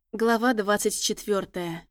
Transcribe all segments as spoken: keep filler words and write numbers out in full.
Глава двадцать четвёртая.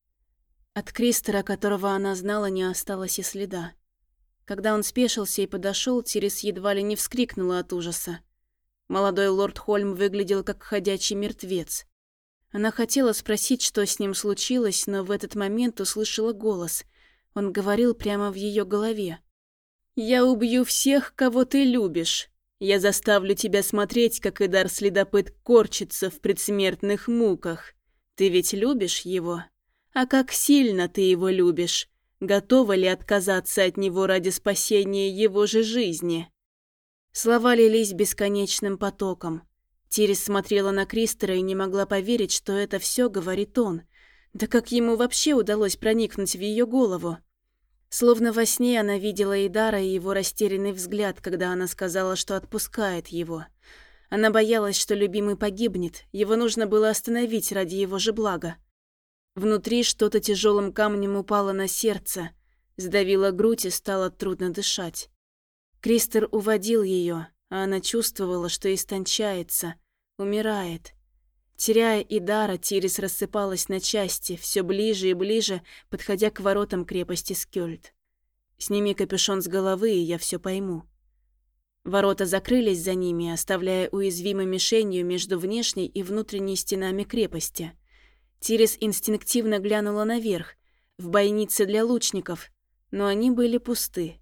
От Кристера, которого она знала, не осталось и следа. Когда он спешился и подошел, Тирис едва ли не вскрикнула от ужаса. Молодой лорд Хольм выглядел как ходячий мертвец. Она хотела спросить, что с ним случилось, но в этот момент услышала голос. Он говорил прямо в ее голове. «Я убью всех, кого ты любишь. Я заставлю тебя смотреть, как Идар-следопыт корчится в предсмертных муках. Ты ведь любишь его? А как сильно ты его любишь? Готова ли отказаться от него ради спасения его же жизни?» Слова лились бесконечным потоком. Тирис смотрела на Кристера и не могла поверить, что это все говорит он. Да как ему вообще удалось проникнуть в ее голову? Словно во сне она видела Идара и его растерянный взгляд, когда она сказала, что отпускает его. Она боялась, что любимый погибнет, его нужно было остановить ради его же блага. Внутри что-то тяжелым камнем упало на сердце, сдавило грудь и стало трудно дышать. Кристер уводил ее, а она чувствовала, что истончается, умирает. Теряя Идара, Тирис рассыпалась на части, все ближе и ближе, подходя к воротам крепости Скёльд. «Сними капюшон с головы, и я все пойму». Ворота закрылись за ними, оставляя уязвимой мишенью между внешней и внутренней стенами крепости. Тирис инстинктивно глянула наверх, в бойницы для лучников, но они были пусты.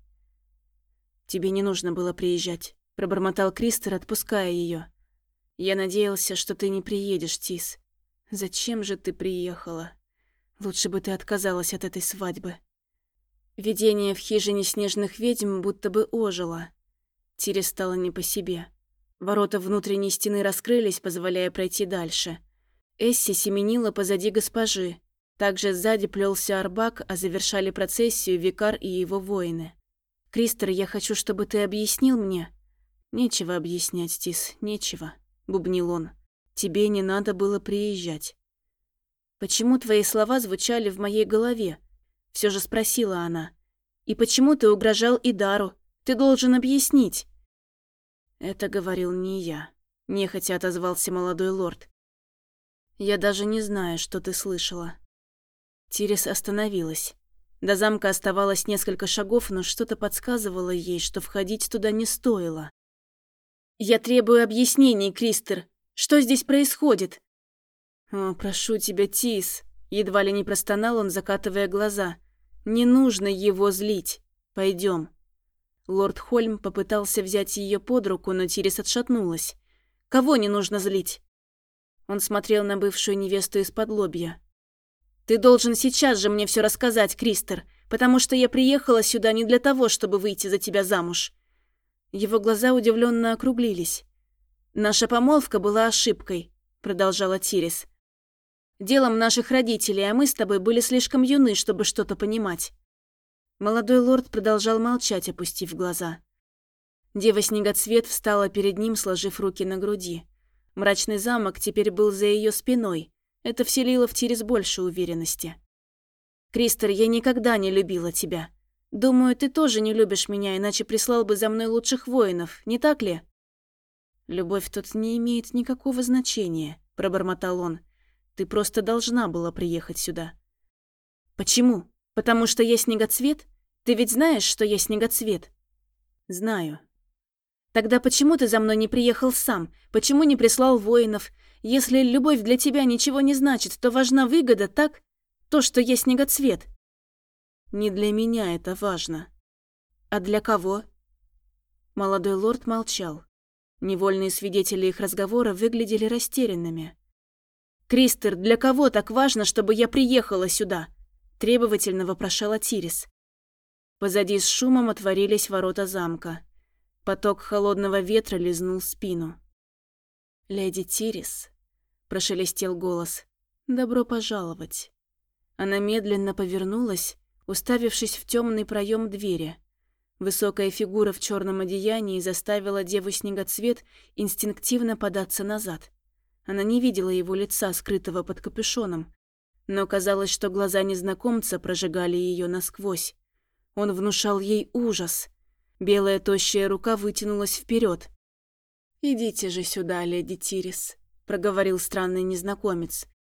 «Тебе не нужно было приезжать», — пробормотал Кристер, отпуская ее. «Я надеялся, что ты не приедешь, Тис. Зачем же ты приехала? Лучше бы ты отказалась от этой свадьбы». Видение в хижине снежных ведьм будто бы ожило. Тире стало не по себе. Ворота внутренней стены раскрылись, позволяя пройти дальше. Эсси семенила позади госпожи. Также сзади плелся Арбак, а завершали процессию викар и его воины. «Кристер, я хочу, чтобы ты объяснил мне». «Нечего объяснять, Тис, нечего», — бубнил он. «Тебе не надо было приезжать». «Почему твои слова звучали в моей голове?» — все же спросила она. «И почему ты угрожал Идару? Ты должен объяснить». «Это говорил не я», — нехотя отозвался молодой лорд. «Я даже не знаю, что ты слышала». Тирис остановилась. До замка оставалось несколько шагов, но что-то подсказывало ей, что входить туда не стоило. «Я требую объяснений, Кристер. Что здесь происходит?» «О, прошу тебя, Тис», — едва ли не простонал он, закатывая глаза. «Не нужно его злить. Пойдем». Лорд Хольм попытался взять ее под руку, но Тирис отшатнулась. «Кого не нужно злить?» Он смотрел на бывшую невесту из-под лобья. «Ты должен сейчас же мне все рассказать, Кристер, потому что я приехала сюда не для того, чтобы выйти за тебя замуж». Его глаза удивленно округлились. «Наша помолвка была ошибкой», — продолжала Тирис. «Делом наших родителей, а мы с тобой были слишком юны, чтобы что-то понимать». Молодой лорд продолжал молчать, опустив глаза. Дева-снегоцвет встала перед ним, сложив руки на груди. Мрачный замок теперь был за ее спиной. Это вселило в Тирис больше уверенности. «Кристер, я никогда не любила тебя. Думаю, ты тоже не любишь меня, иначе прислал бы за мной лучших воинов, не так ли?» «Любовь тут не имеет никакого значения», — пробормотал он. «Ты просто должна была приехать сюда». «Почему? Потому что я снегоцвет? Ты ведь знаешь, что я снегоцвет?» «Знаю». «Тогда почему ты за мной не приехал сам? Почему не прислал воинов? Если любовь для тебя ничего не значит, то важна выгода, так? То, что я снегоцвет». «Не для меня это важно». «А для кого?» Молодой лорд молчал. Невольные свидетели их разговора выглядели растерянными. «Кристер, для кого так важно, чтобы я приехала сюда?» – требовательно вопрошала Тирис. Позади с шумом отворились ворота замка. Поток холодного ветра лизнул спину. «Леди Тирис», – прошелестел голос, – «добро пожаловать». Она медленно повернулась, уставившись в темный проем двери. Высокая фигура в черном одеянии заставила деву-снегоцвет инстинктивно податься назад. Она не видела его лица, скрытого под капюшоном, но казалось, что глаза незнакомца прожигали ее насквозь. Он внушал ей ужас. Белая тощая рука вытянулась вперед. «Идите же сюда, леди Тирис», — проговорил странный незнакомец.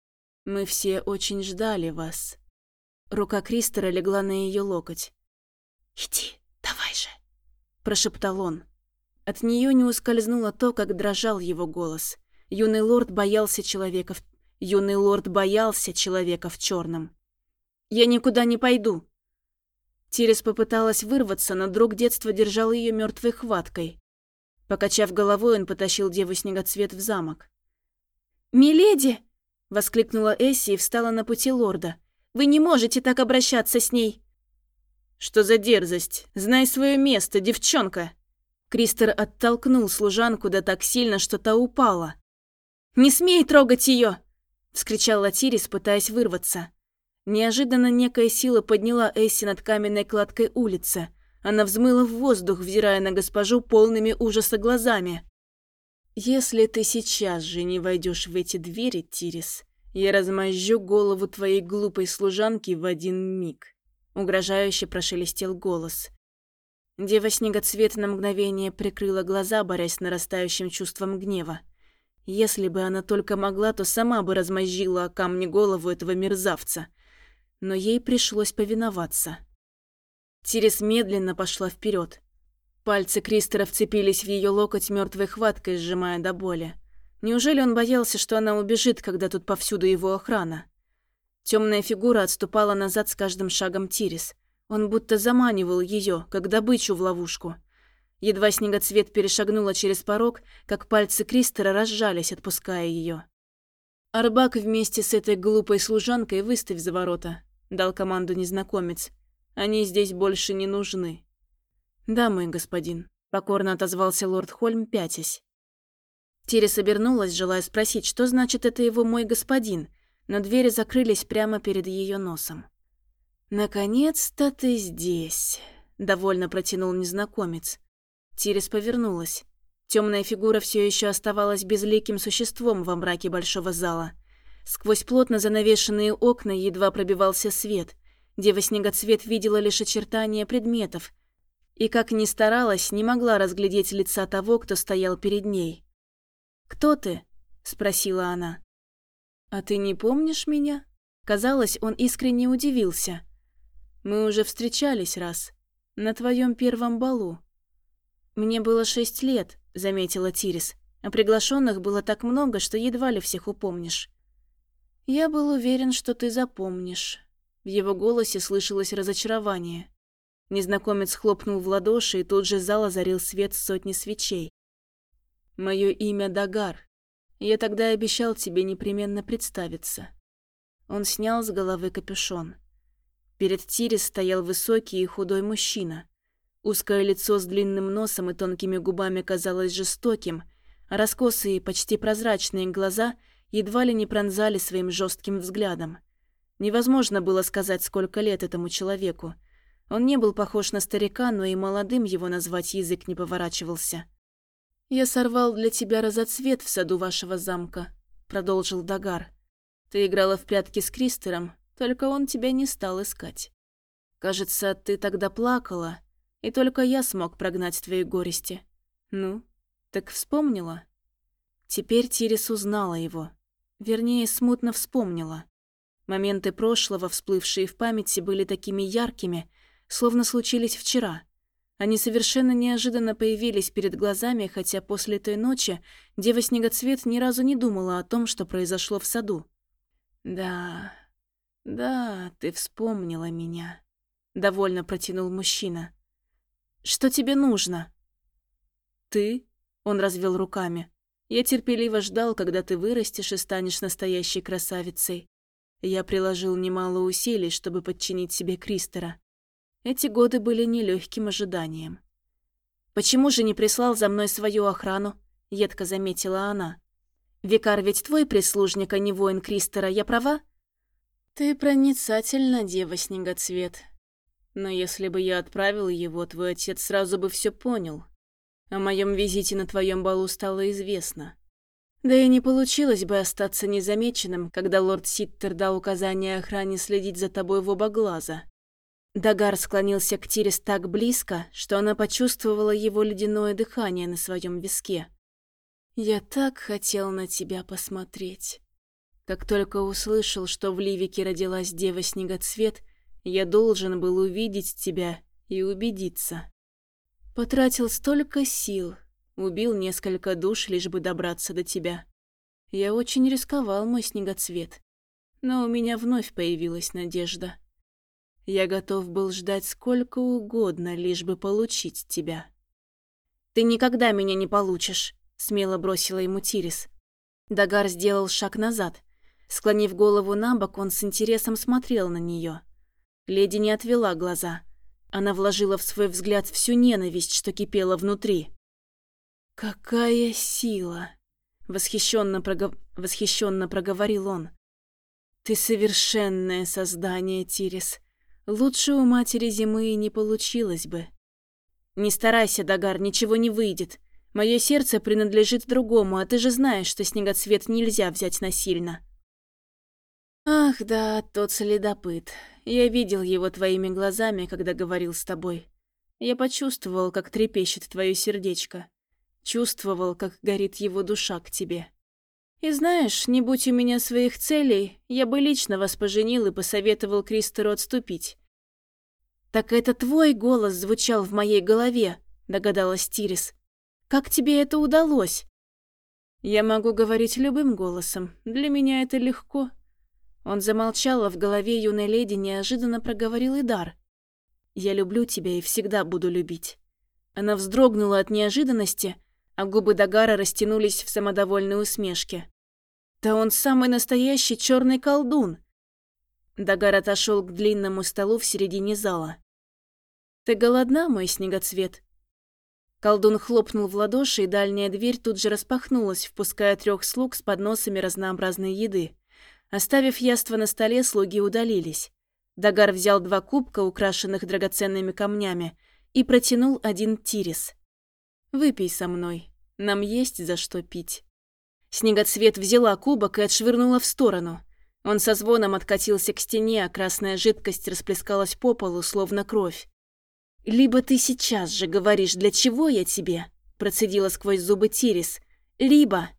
Мы все очень ждали вас». Рука Кристера легла на ее локоть. «Иди, давай же», – прошептал он. От нее не ускользнуло то, как дрожал его голос. Юный лорд боялся человека в... Юный лорд боялся человека в черном. «Я никуда не пойду». Тирис попыталась вырваться, но друг детства держал ее мертвой хваткой. Покачав головой, он потащил деву-снегоцвет в замок. «Миледи!» – воскликнула Эсси и встала на пути лорда. «Вы не можете так обращаться с ней!» «Что за дерзость? Знай свое место, девчонка!» Кристер оттолкнул служанку да так сильно, что та упала. «Не смей трогать ее!» – вскричала Тирис, пытаясь вырваться. Неожиданно некая сила подняла Эсси над каменной кладкой улицы. Она взмыла в воздух, взирая на госпожу полными ужаса глазами. «Если ты сейчас же не войдешь в эти двери, Тирис, я размозжу голову твоей глупой служанки в один миг», — угрожающе прошелестел голос. Дева-снегоцвет на мгновение прикрыла глаза, борясь с нарастающим чувством гнева. Если бы она только могла, то сама бы размозжила о камне голову этого мерзавца. Но ей пришлось повиноваться. Тирис медленно пошла вперед. Пальцы Кристера вцепились в ее локоть мертвой хваткой, сжимая до боли. Неужели он боялся, что она убежит, когда тут повсюду его охрана? Темная фигура отступала назад с каждым шагом Тирис. Он будто заманивал ее, как добычу в ловушку. Едва снегоцвет перешагнула через порог, как пальцы Кристера разжались, отпуская ее. «Арбак вместе с этой глупой служанкой выставь за ворота», — дал команду незнакомец. «Они здесь больше не нужны». «Да, мой господин», — покорно отозвался лорд Хольм, пятясь. Тирис обернулась, желая спросить, что значит это его «мой господин», но двери закрылись прямо перед ее носом. «Наконец-то ты здесь», — довольно протянул незнакомец. Тирис повернулась. Темная фигура все еще оставалась безликим существом во мраке большого зала. Сквозь плотно занавешенные окна едва пробивался свет. Дева-снегоцвет видела лишь очертания предметов, и, как ни старалась, не могла разглядеть лица того, кто стоял перед ней. «Кто ты?» – спросила она. «А ты не помнишь меня?» Казалось, он искренне удивился. «Мы уже встречались раз. На твоем первом балу». «Мне было шесть лет», – заметила Тирис. «А приглашенных было так много, что едва ли всех упомнишь». «Я был уверен, что ты запомнишь». В его голосе слышалось разочарование. Незнакомец хлопнул в ладоши, и тут же зал озарил свет сотни свечей. «Мое имя Дагар. Я тогда обещал тебе непременно представиться». Он снял с головы капюшон. Перед Тирис стоял высокий и худой мужчина. Узкое лицо с длинным носом и тонкими губами казалось жестоким, а раскосые, почти прозрачные глаза едва ли не пронзали своим жестким взглядом. Невозможно было сказать, сколько лет этому человеку. Он не был похож на старика, но и молодым его назвать язык не поворачивался. «Я сорвал для тебя разоцвет в саду вашего замка», — продолжил Дагар. «Ты играла в прятки с Кристером, только он тебя не стал искать. Кажется, ты тогда плакала, и только я смог прогнать твои горести. Ну, так вспомнила?» Теперь Тирис узнала его. Вернее, смутно вспомнила. Моменты прошлого, всплывшие в памяти, были такими яркими, словно случились вчера. Они совершенно неожиданно появились перед глазами, хотя после той ночи Дева-снегоцвет ни разу не думала о том, что произошло в саду. «Да, да, ты вспомнила меня», — довольно протянул мужчина. «Что тебе нужно?» «Ты?» — он развел руками. «Я терпеливо ждал, когда ты вырастешь и станешь настоящей красавицей. Я приложил немало усилий, чтобы подчинить себе Кристера. Эти годы были нелегким ожиданием». «Почему же не прислал за мной свою охрану?» — едко заметила она. «Викар ведь твой прислужник, а не воин Кристера, я права?» «Ты проницательна, Дева-снегоцвет. Но если бы я отправил его, твой отец сразу бы все понял. О моем визите на твоем балу стало известно. Да и не получилось бы остаться незамеченным, когда лорд Ситтер дал указание охране следить за тобой в оба глаза». Дагар склонился к Тирис так близко, что она почувствовала его ледяное дыхание на своем виске. «Я так хотел на тебя посмотреть. Как только услышал, что в Ливике родилась дева-снегоцвет, я должен был увидеть тебя и убедиться. Потратил столько сил, убил несколько душ, лишь бы добраться до тебя. Я очень рисковал, мой снегоцвет, но у меня вновь появилась надежда. Я готов был ждать сколько угодно, лишь бы получить тебя. «Ты никогда меня не получишь», — смело бросила ему Тирис. Дагар сделал шаг назад. Склонив голову на бок, он с интересом смотрел на нее. Леди не отвела глаза. Она вложила в свой взгляд всю ненависть, что кипела внутри. «Какая сила!» — восхищенно, прогов... восхищенно проговорил он. «Ты совершенное создание, Тирис. Лучше у матери зимы и не получилось бы». «Не старайся, Дагар, ничего не выйдет. Мое сердце принадлежит другому, а ты же знаешь, что снегоцвет нельзя взять насильно». «Ах да, тот следопыт. Я видел его твоими глазами, когда говорил с тобой. Я почувствовал, как трепещет твое сердечко. Чувствовал, как горит его душа к тебе. И знаешь, не будь у меня своих целей, я бы лично вас поженил и посоветовал Кристеру отступить». «Так это твой голос звучал в моей голове», — догадалась Тирис. «Как тебе это удалось?» «Я могу говорить любым голосом. Для меня это легко». Он замолчал, а в голове юной леди неожиданно проговорил Идар. «Я люблю тебя и всегда буду любить». Она вздрогнула от неожиданности, а губы Дагара растянулись в самодовольной усмешке. «Да он самый настоящий черный колдун!» Дагар отошел к длинному столу в середине зала. «Ты голодна, мой снегоцвет?» Колдун хлопнул в ладоши, и дальняя дверь тут же распахнулась, впуская трех слуг с подносами разнообразной еды. Оставив яство на столе, слуги удалились. Дагар взял два кубка, украшенных драгоценными камнями, и протянул один Тирис. «Выпей со мной. Нам есть за что пить». Снегоцвет взяла кубок и отшвырнула в сторону. Он со звоном откатился к стене, а красная жидкость расплескалась по полу, словно кровь. «Либо ты сейчас же говоришь, для чего я тебе?» – процедила сквозь зубы Тирис. «Либо...»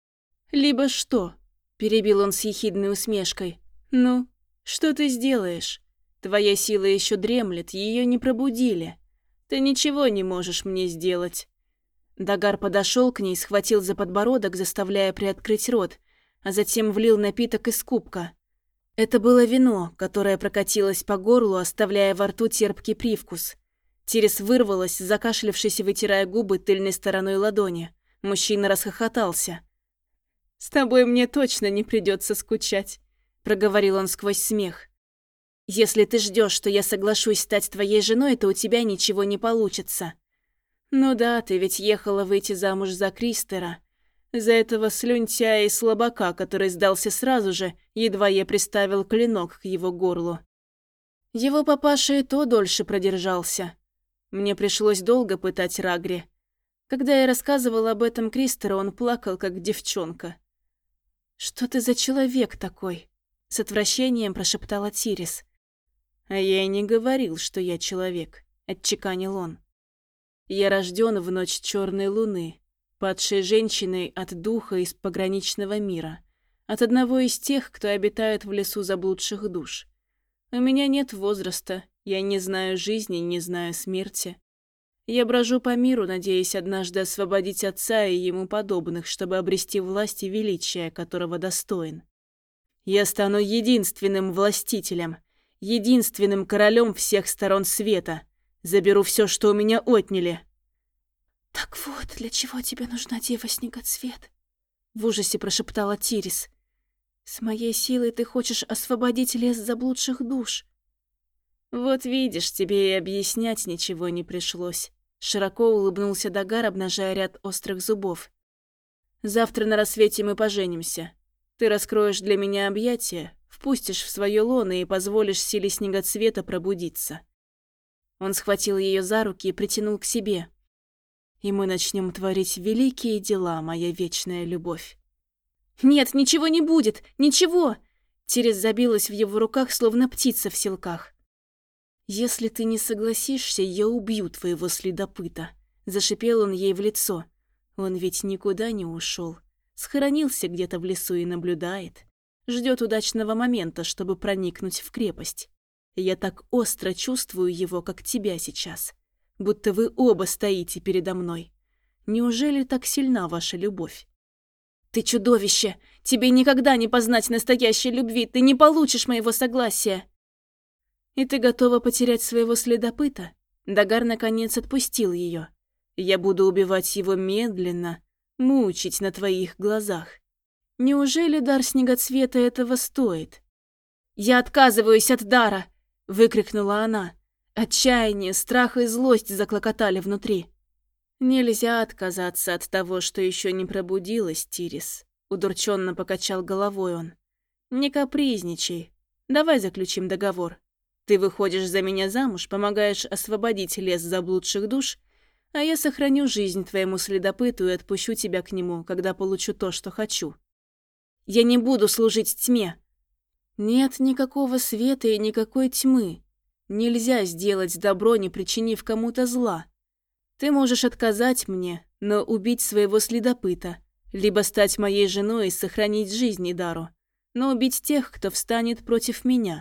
«Либо что?» – перебил он с ехидной усмешкой. «Ну, что ты сделаешь? Твоя сила еще дремлет, ее не пробудили. Ты ничего не можешь мне сделать». Дагар подошел к ней, схватил за подбородок, заставляя приоткрыть рот, а затем влил напиток из кубка. Это было вино, которое прокатилось по горлу, оставляя во рту терпкий привкус. Тирис вырвалась, закашлявшись и вытирая губы тыльной стороной ладони. Мужчина расхохотался. «С тобой мне точно не придется скучать», — проговорил он сквозь смех. «Если ты ждешь, что я соглашусь стать твоей женой, то у тебя ничего не получится». «Ну да, ты ведь ехала выйти замуж за Кристера. За этого слюнтяя и слабака, который сдался сразу же, едва я приставил клинок к его горлу. Его папаша и то дольше продержался. Мне пришлось долго пытать Рагри. Когда я рассказывал об этом Кристеру, он плакал, как девчонка». «Что ты за человек такой?» — с отвращением прошептала Тирис. «А я и не говорил, что я человек», — отчеканил он. «Я рожден в ночь черной луны, падшей женщиной от духа из пограничного мира, от одного из тех, кто обитает в лесу заблудших душ. У меня нет возраста, я не знаю жизни, не знаю смерти. Я брожу по миру, надеясь однажды освободить отца и ему подобных, чтобы обрести власть и величие, которого достоин. Я стану единственным властителем, единственным королем всех сторон света. Заберу все, что у меня отняли». «Так вот, для чего тебе нужна дева-снегоцвет?» — в ужасе прошептала Тирис. «С моей силой ты хочешь освободить лес заблудших душ». «Вот видишь, тебе и объяснять ничего не пришлось», — широко улыбнулся Дагар, обнажая ряд острых зубов. «Завтра на рассвете мы поженимся. Ты раскроешь для меня объятия, впустишь в свое лоно и позволишь силе снегоцвета пробудиться». Он схватил ее за руки и притянул к себе. «И мы начнем творить великие дела, моя вечная любовь». «Нет, ничего не будет! Ничего!» Тирис забилась в его руках, словно птица в селках. «Если ты не согласишься, я убью твоего следопыта», — зашипел он ей в лицо. «Он ведь никуда не ушел, схоронился где-то в лесу и наблюдает. ждет удачного момента, чтобы проникнуть в крепость. Я так остро чувствую его, как тебя сейчас. Будто вы оба стоите передо мной. Неужели так сильна ваша любовь? Ты чудовище! Тебе никогда не познать настоящей любви, ты не получишь моего согласия. И ты готова потерять своего следопыта? Дагар наконец отпустил ее. Я буду убивать его медленно, мучить на твоих глазах. Неужели дар снегоцвета этого стоит? «Я отказываюсь от дара!» — выкрикнула она. Отчаяние, страх и злость заклокотали внутри. «Нельзя отказаться от того, что еще не пробудилось, Тирис», — удрученно покачал головой он. «Не капризничай. Давай заключим договор. Ты выходишь за меня замуж, помогаешь освободить лес заблудших душ, а я сохраню жизнь твоему следопыту и отпущу тебя к нему, когда получу то, что хочу. Я не буду служить тьме». «Нет никакого света и никакой тьмы. Нельзя сделать добро, не причинив кому-то зла. Ты можешь отказать мне, но убить своего следопыта, либо стать моей женой и сохранить жизнь Идару, но убить тех, кто встанет против меня».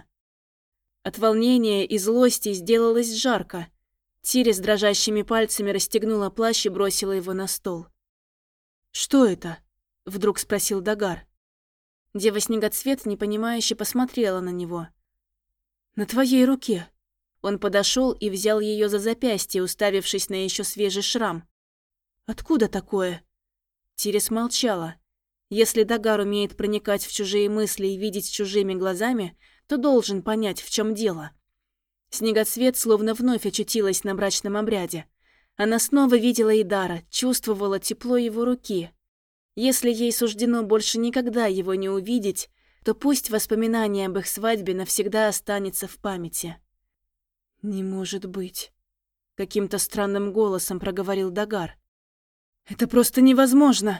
От волнения и злости сделалось жарко. Тирис дрожащими пальцами расстегнула плащ и бросила его на стол. «Что это?» — вдруг спросил Дагар. Дева-снегоцвет непонимающе посмотрела на него. «На твоей руке». Он подошел и взял ее за запястье, уставившись на еще свежий шрам. «Откуда такое?» Тирис молчала. Если Дагар умеет проникать в чужие мысли и видеть чужими глазами, то должен понять, в чем дело. Снегоцвет словно вновь очутилась на брачном обряде. Она снова видела Идара, чувствовала тепло его руки. Если ей суждено больше никогда его не увидеть, то пусть воспоминание об их свадьбе навсегда останется в памяти. «Не может быть», — каким-то странным голосом проговорил Дагар. «Это просто невозможно!»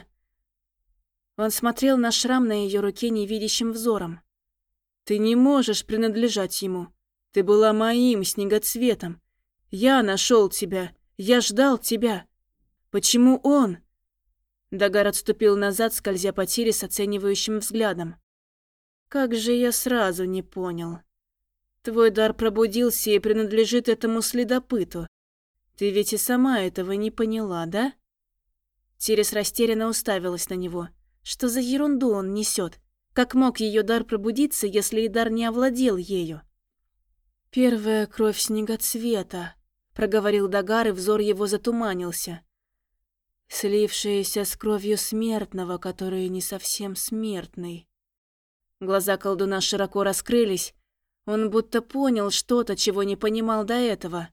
Он смотрел на шрам на ее руке невидящим взором. «Ты не можешь принадлежать ему. Ты была моим снегоцветом. Я нашел тебя. Я ждал тебя. Почему он?» Дагар отступил назад, скользя по Тире с оценивающим взглядом. «Как же я сразу не понял. Твой дар пробудился и принадлежит этому следопыту. Ты ведь и сама этого не поняла, да?» Тирис растерянно уставилась на него. Что за ерунду он несет? Как мог ее дар пробудиться, если и дар не овладел ею? «Первая кровь снегоцвета», — проговорил Дагар, и взор его затуманился. «Слившаяся с кровью смертного, который не совсем смертный». Глаза колдуна широко раскрылись. Он будто понял что-то, чего не понимал до этого.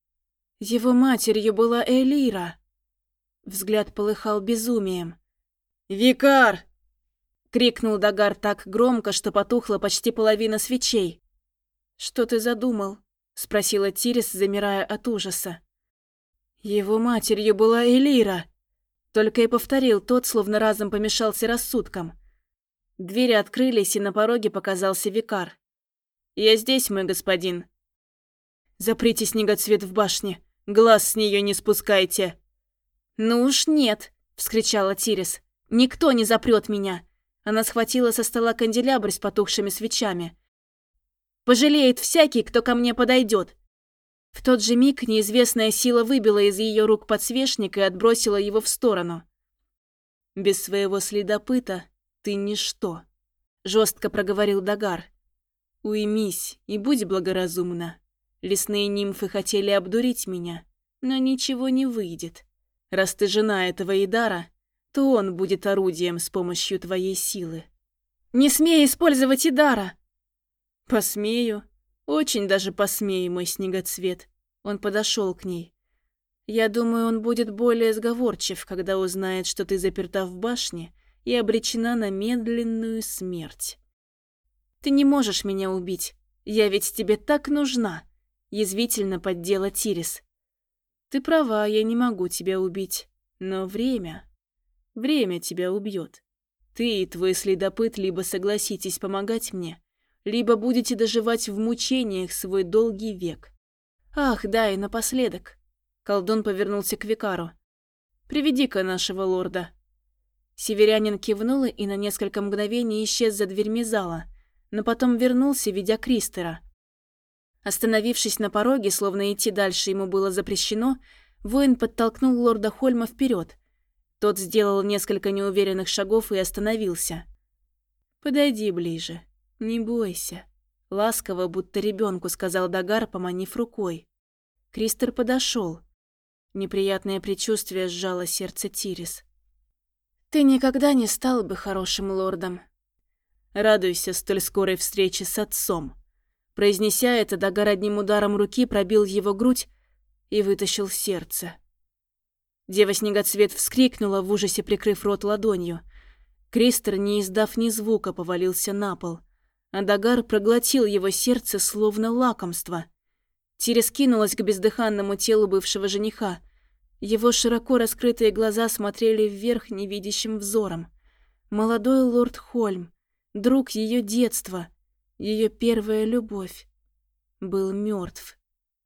Его матерью была Элира. Взгляд полыхал безумием. «Викар!» — крикнул Дагар так громко, что потухла почти половина свечей. «Что ты задумал?» — спросила Тирис, замирая от ужаса. «Его матерью была Элира!» Только и повторил тот, словно разом помешался рассудком. Двери открылись, и на пороге показался Викар. «Я здесь, мой господин». «Заприте снегоцвет в башне. Глаз с нее не спускайте». «Ну уж нет», — вскричала Тирис. «Никто не запрет меня». Она схватила со стола канделябр с потухшими свечами. «Пожалеет всякий, кто ко мне подойдет». В тот же миг неизвестная сила выбила из ее рук подсвечник и отбросила его в сторону. «Без своего следопыта ты ничто», — жестко проговорил Дагар. «Уймись и будь благоразумна. Лесные нимфы хотели обдурить меня, но ничего не выйдет. Раз ты жена этого Идара, то он будет орудием с помощью твоей силы». «Не смей использовать Идара!» «Посмею. Очень даже посмею, мой снегоцвет». Он подошел к ней. «Я думаю, он будет более сговорчив, когда узнает, что ты заперта в башне и обречена на медленную смерть». «Ты не можешь меня убить. Я ведь тебе так нужна», — язвительно поддела Тирис. «Ты права, я не могу тебя убить. Но время... Время тебя убьет. Ты и твой следопыт либо согласитесь помогать мне, либо будете доживать в мучениях свой долгий век. Ах, да, и напоследок». Колдун повернулся к Викару. «Приведи-ка нашего лорда». Северянин кивнул и на несколько мгновений исчез за дверьми зала, но потом вернулся, ведя Кристера. Остановившись на пороге, словно идти дальше ему было запрещено, воин подтолкнул лорда Хольма вперед. Тот сделал несколько неуверенных шагов и остановился. «Подойди ближе, не бойся», — ласково, будто ребенку сказал Дагар, поманив рукой. Кристер подошел. Неприятное предчувствие сжало сердце Тирис. «Ты никогда не стал бы хорошим лордом». «Радуйся столь скорой встрече с отцом». Произнеся это, Дагар одним ударом руки пробил его грудь и вытащил сердце. Дева-снегоцвет вскрикнула, в ужасе прикрыв рот ладонью. Кристер, не издав ни звука, повалился на пол, а Дагар проглотил его сердце, словно лакомство. Тирис кинулась к бездыханному телу бывшего жениха. Его широко раскрытые глаза смотрели вверх невидящим взором. Молодой лорд Хольм, друг ее детства, ее первая любовь, был мертв.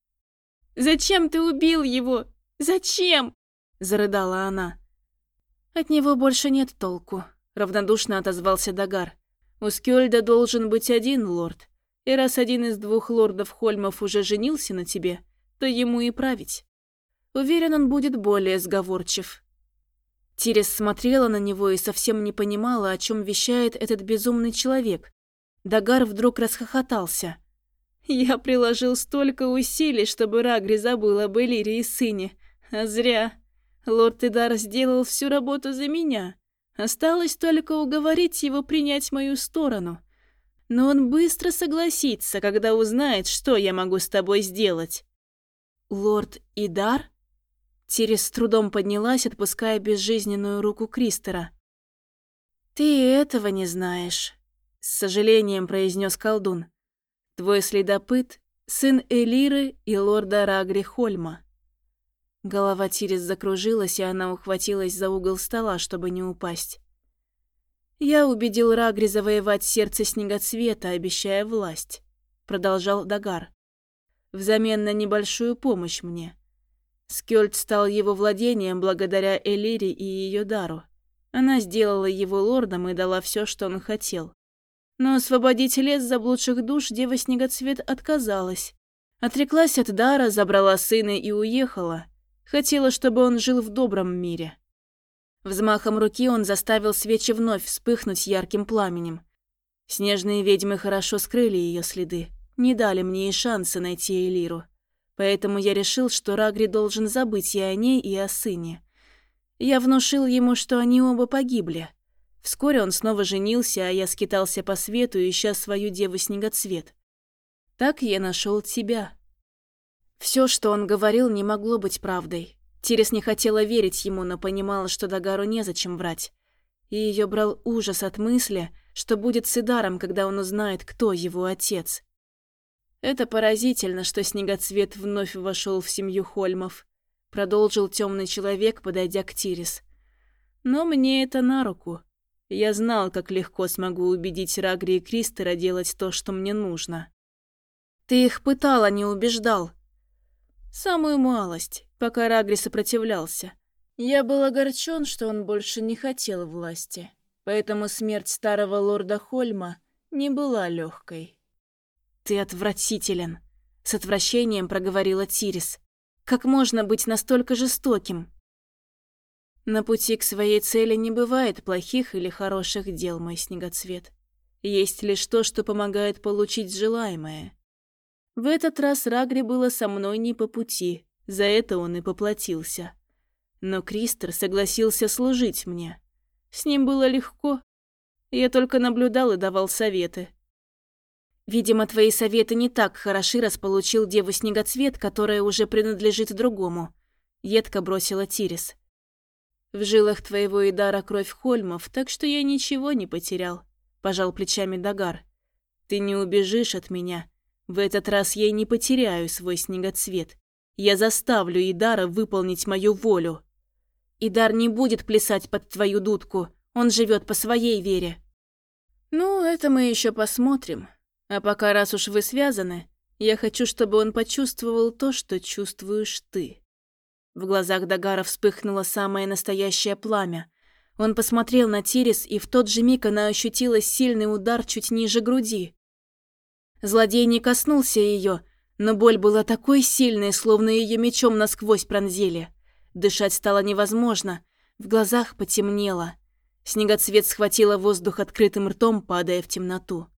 «Зачем ты убил его? Зачем?» – зарыдала она. «От него больше нет толку», – равнодушно отозвался Дагар. «У Скёльда должен быть один лорд, и раз один из двух лордов Хольмов уже женился на тебе, то ему и править. Уверен, он будет более сговорчив». Тирис смотрела на него и совсем не понимала, о чем вещает этот безумный человек. Дагар вдруг расхохотался. «Я приложил столько усилий, чтобы Рагри забыл об Элире и сыне. А зря. Лорд Идар сделал всю работу за меня. Осталось только уговорить его принять мою сторону. Но он быстро согласится, когда узнает, что я могу с тобой сделать». «Лорд Идар?» Тирис с трудом поднялась, отпуская безжизненную руку Кристера. «Ты этого не знаешь», — с сожалением произнес колдун. «Твой следопыт — сын Элиры и лорда Рагри Хольма». Голова Тирис закружилась, и она ухватилась за угол стола, чтобы не упасть. «Я убедил Рагри завоевать сердце Снегоцвета, обещая власть», — продолжал Дагар. «Взамен на небольшую помощь мне. Скёльд стал его владением благодаря Элире и ее дару. Она сделала его лордом и дала все, что он хотел. Но освободить лес заблудших душ Дева Снегоцвет отказалась. Отреклась от дара, забрала сына и уехала. Хотела, чтобы он жил в добром мире». Взмахом руки он заставил свечи вновь вспыхнуть ярким пламенем. Снежные ведьмы хорошо скрыли ее следы, не дали мне и шанса найти Элиру. Поэтому я решил, что Рагри должен забыть и о ней, и о сыне. Я внушил ему, что они оба погибли. Вскоре он снова женился, а я скитался по свету, ища свою деву-снегоцвет. Так я нашел тебя. Все, что он говорил, не могло быть правдой. Тирис не хотела верить ему, но понимала, что Дагару незачем врать. И ее брал ужас от мысли, что будет с Идаром, когда он узнает, кто его отец. «Это поразительно, что Снегоцвет вновь вошел в семью Хольмов», — продолжил темный человек, подойдя к Тирис. «Но мне это на руку. Я знал, как легко смогу убедить Рагри и Кристера делать то, что мне нужно». «Ты их пытал, а не убеждал». «Самую малость, пока Рагри сопротивлялся. Я был огорчен, что он больше не хотел власти, поэтому смерть старого лорда Хольма не была легкой». «Ты отвратителен», — с отвращением проговорила Тирис. «Как можно быть настолько жестоким?» «На пути к своей цели не бывает плохих или хороших дел, мой Снегоцвет. Есть лишь то, что помогает получить желаемое. В этот раз Рагри было со мной не по пути, за это он и поплатился. Но Кристер согласился служить мне. С ним было легко. Я только наблюдал и давал советы». «Видимо, твои советы не так хороши, раз получил Деву Снегоцвет, которая уже принадлежит другому», — едко бросила Тирис. «В жилах твоего Идара кровь Хольмов, так что я ничего не потерял», — пожал плечами Дагар. «Ты не убежишь от меня. В этот раз я не потеряю свой Снегоцвет. Я заставлю Идара выполнить мою волю». «Идар не будет плясать под твою дудку. Он живет по своей вере». «Ну, это мы еще посмотрим. А пока, раз уж вы связаны, я хочу, чтобы он почувствовал то, что чувствуешь ты». В глазах Дагара вспыхнуло самое настоящее пламя. Он посмотрел на Тирис, и в тот же миг она ощутила сильный удар чуть ниже груди. Злодей не коснулся ее, но боль была такой сильной, словно ее мечом насквозь пронзили. Дышать стало невозможно, в глазах потемнело. Снегоцвет схватила воздух открытым ртом, падая в темноту.